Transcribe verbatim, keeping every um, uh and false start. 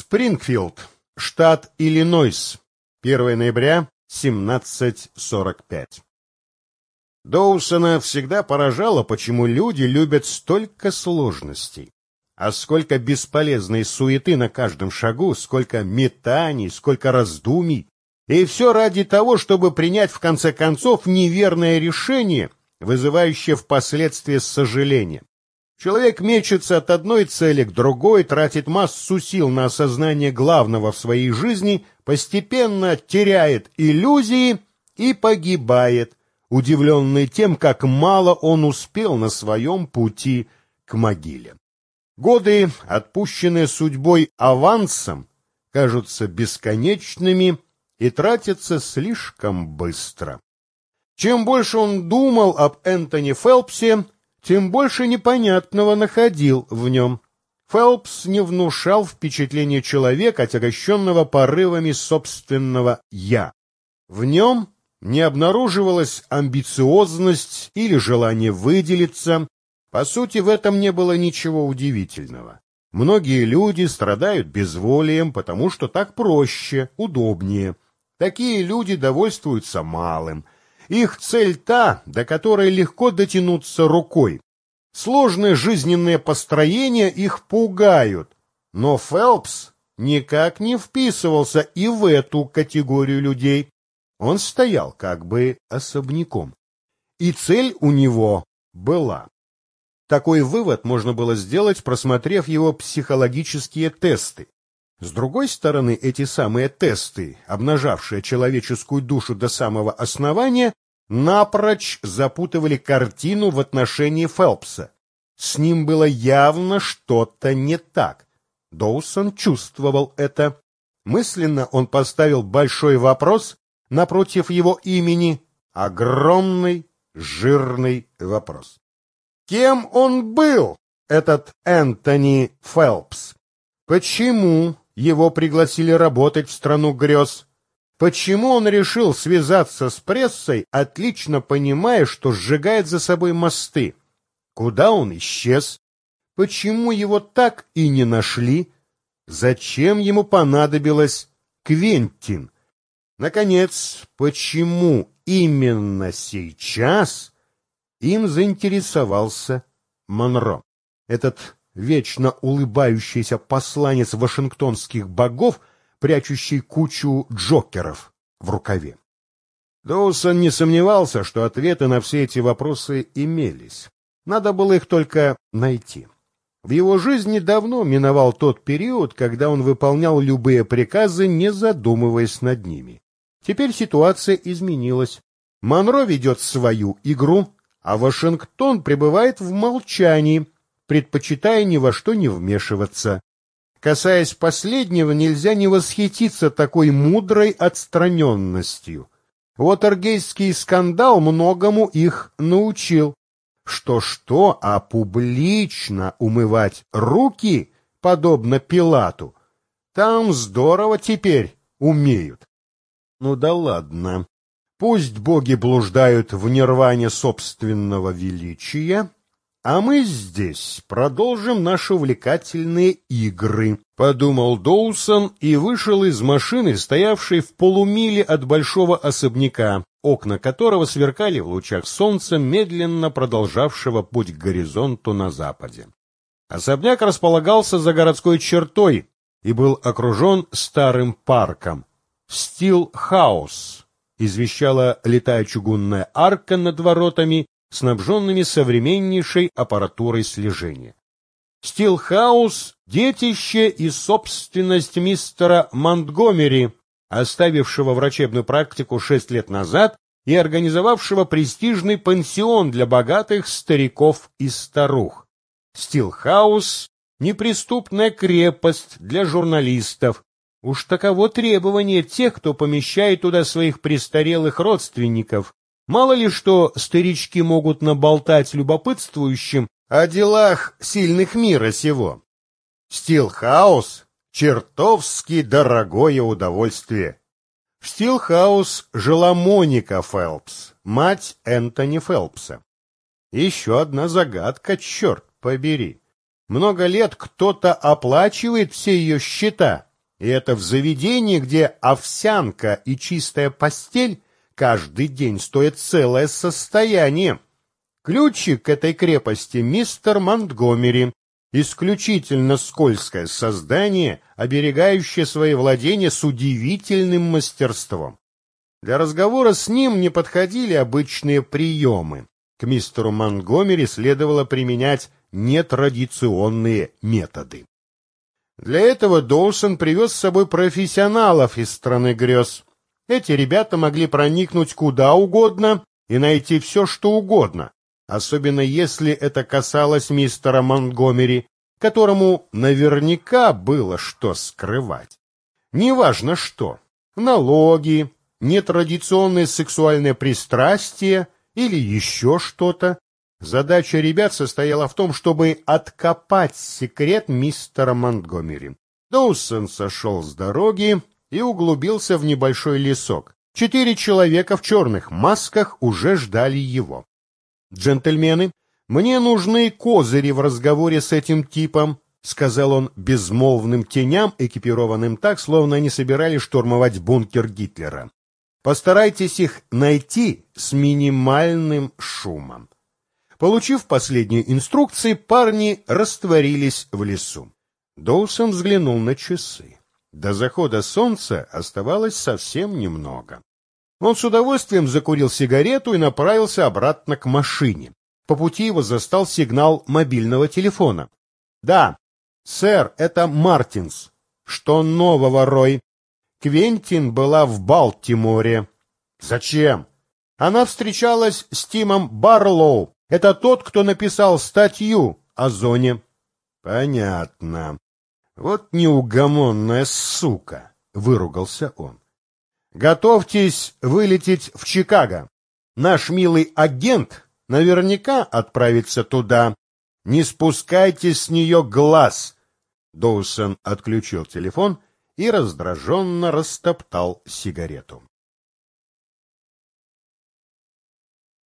Спрингфилд, штат Иллинойс, первое ноября семнадцать сорок пять. Доусона всегда поражало, почему люди любят столько сложностей. А сколько бесполезной суеты на каждом шагу, сколько метаний, сколько раздумий. И все ради того, чтобы принять в конце концов неверное решение, вызывающее впоследствии сожаление. Человек мечется от одной цели к другой, тратит массу сил на осознание главного в своей жизни, постепенно теряет иллюзии и погибает, удивленный тем, как мало он успел на своем пути к могиле. Годы, отпущенные судьбой авансом, кажутся бесконечными и тратятся слишком быстро. Чем больше он думал об Энтони Фелпсе, тем больше непонятного находил в нем. Фелпс не внушал впечатления человека, отягощенного порывами собственного «я». В нем не обнаруживалась амбициозность или желание выделиться. По сути, в этом не было ничего удивительного. Многие люди страдают безволием, потому что так проще, удобнее. Такие люди довольствуются малым. Их цель та, до которой легко дотянуться рукой. Сложные жизненные построения их пугают. Но Фелпс никак не вписывался и в эту категорию людей. Он стоял как бы особняком. И цель у него была. Такой вывод можно было сделать, просмотрев его психологические тесты. С другой стороны, эти самые тесты, обнажавшие человеческую душу до самого основания, напрочь запутывали картину в отношении Фелпса. С ним было явно что-то не так. Доусон чувствовал это. Мысленно он поставил большой вопрос напротив его имени, огромный, жирный вопрос. Кем он был, этот Энтони Фелпс? Почему его пригласили работать в страну грез? Почему он решил связаться с прессой, отлично понимая, что сжигает за собой мосты? Куда он исчез? Почему его так и не нашли? Зачем ему понадобилось Квентин? Наконец, почему именно сейчас им заинтересовался Монро? Этот вечно улыбающийся посланец вашингтонских богов, прячущий кучу джокеров в рукаве. Доусон не сомневался, что ответы на все эти вопросы имелись. Надо было их только найти. В его жизни давно миновал тот период, когда он выполнял любые приказы, не задумываясь над ними. Теперь ситуация изменилась. Монро ведет свою игру, а Вашингтон пребывает в молчании, предпочитая ни во что не вмешиваться. Касаясь последнего, нельзя не восхититься такой мудрой отстраненностью. Уотергейтский скандал многому их научил. Что-что, а публично умывать руки, подобно Пилату, там здорово теперь умеют. Ну да ладно, пусть боги блуждают в нирване собственного величия, а мы здесь продолжим наши увлекательные игры, — подумал Доусон и вышел из машины, стоявшей в полумиле от большого особняка, окна которого сверкали в лучах солнца, медленно продолжавшего путь к горизонту на западе. Особняк располагался за городской чертой и был окружен старым парком. «Стил-хаус», — извещала летая чугунная арка над воротами, снабженными современнейшей аппаратурой слежения. Стил-хаус — детище и собственность мистера Монтгомери, оставившего врачебную практику шесть лет назад и организовавшего престижный пансион для богатых стариков и старух. Стил-хаус — неприступная крепость для журналистов. Уж таково требование тех, кто помещает туда своих престарелых родственников. Мало ли что старички могут наболтать любопытствующим о делах сильных мира сего. Стил-хаус — чертовски дорогое удовольствие. В Стил-хаус жила Моника Фелпс, мать Энтони Фелпса. Еще одна загадка, черт побери. Много лет кто-то оплачивает все ее счета, И это в заведении, где овсянка и чистая постель каждый день стоят целое состояние. Ключик к этой крепости мистер Монтгомери, исключительно скользкое создание, оберегающее свои владения с удивительным мастерством. Для разговора с ним не подходили обычные приемы. К мистеру Монтгомери следовало применять нетрадиционные методы. Для этого Доусон привез с собой профессионалов из страны грез. Эти ребята могли проникнуть куда угодно и найти все, что угодно, особенно если это касалось мистера Монтгомери, которому наверняка было что скрывать. Неважно что – налоги, нетрадиционные сексуальные пристрастия или еще что-то. Задача ребят состояла в том, чтобы откопать секрет мистера Монтгомери. Доусон сошел с дороги и углубился в небольшой лесок. Четыре человека в черных масках уже ждали его. «Джентльмены, мне нужны козыри в разговоре с этим типом», — сказал он безмолвным теням, экипированным так, словно они собирались штурмовать бункер Гитлера. «Постарайтесь их найти с минимальным шумом». Получив последние инструкции, парни растворились в лесу. Доусон взглянул на часы. До захода солнца оставалось совсем немного. Он с удовольствием закурил сигарету и направился обратно к машине. По пути его застал сигнал мобильного телефона. «Да, сэр, это Мартинс. Что нового, Рой?» «Квентин была в Балтиморе». «Зачем?» «Она встречалась с Тимом Барлоу. Это тот, кто написал статью о зоне». «Понятно. Вот неугомонная сука», — выругался он. «Готовьтесь вылететь в Чикаго. Наш милый агент наверняка отправится туда. Не спускайте с нее глаз». Доусон отключил телефон и раздраженно растоптал сигарету.